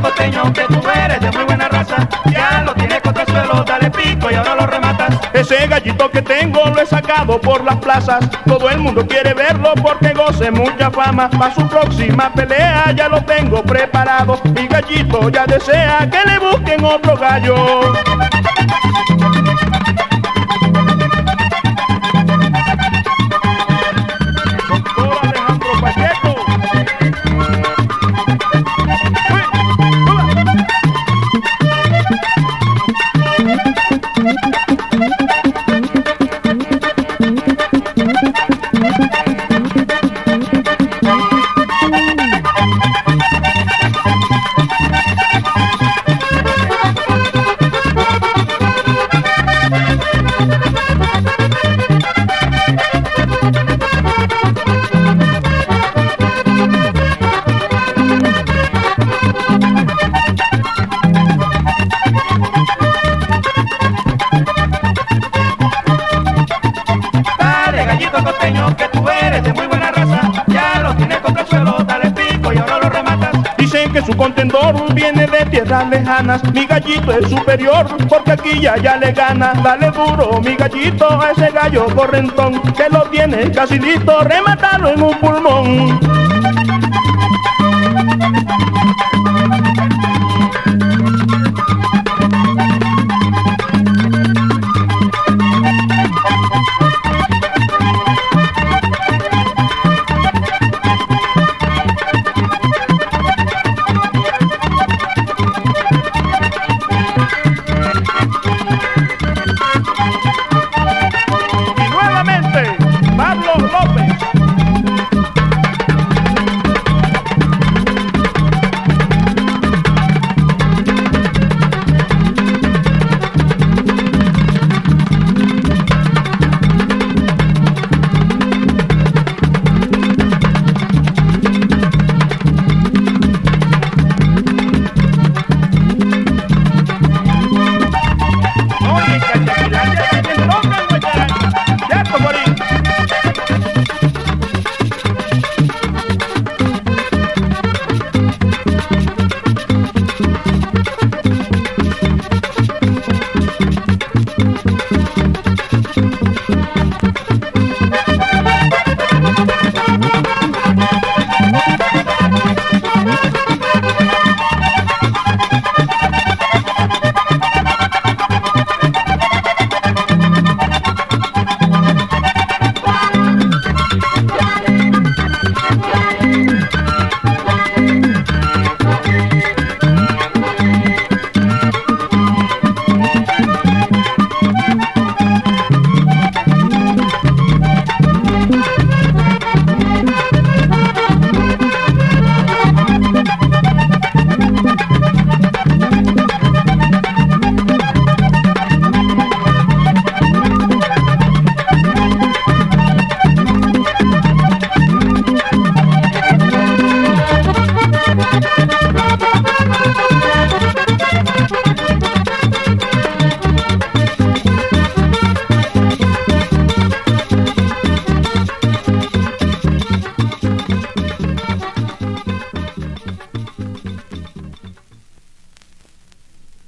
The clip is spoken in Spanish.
costeño, que tú eres de muy buena raza. Ya lo tienes contra el suelo, dale pico y ahora lo rematas. Ese gallito que tengo lo he sacado por las plazas. Todo el mundo quiere verlo porque goce mucha fama. Para su próxima pelea ya lo tengo preparado. Mi gallito ya desea que le busquen otro gallo. Doctor Alejandro Pacheco. Costeño, que tú eres de muy buena raza. Ya lo tienes contra el suelo, dale pico y ahora lo rematas. Dicen que su contendor viene de tierras lejanas. Mi gallito es superior porque aquí ya le gana. Dale duro, mi gallito, a ese gallo correntón que lo tiene casi listo, rematalo en un pulmón.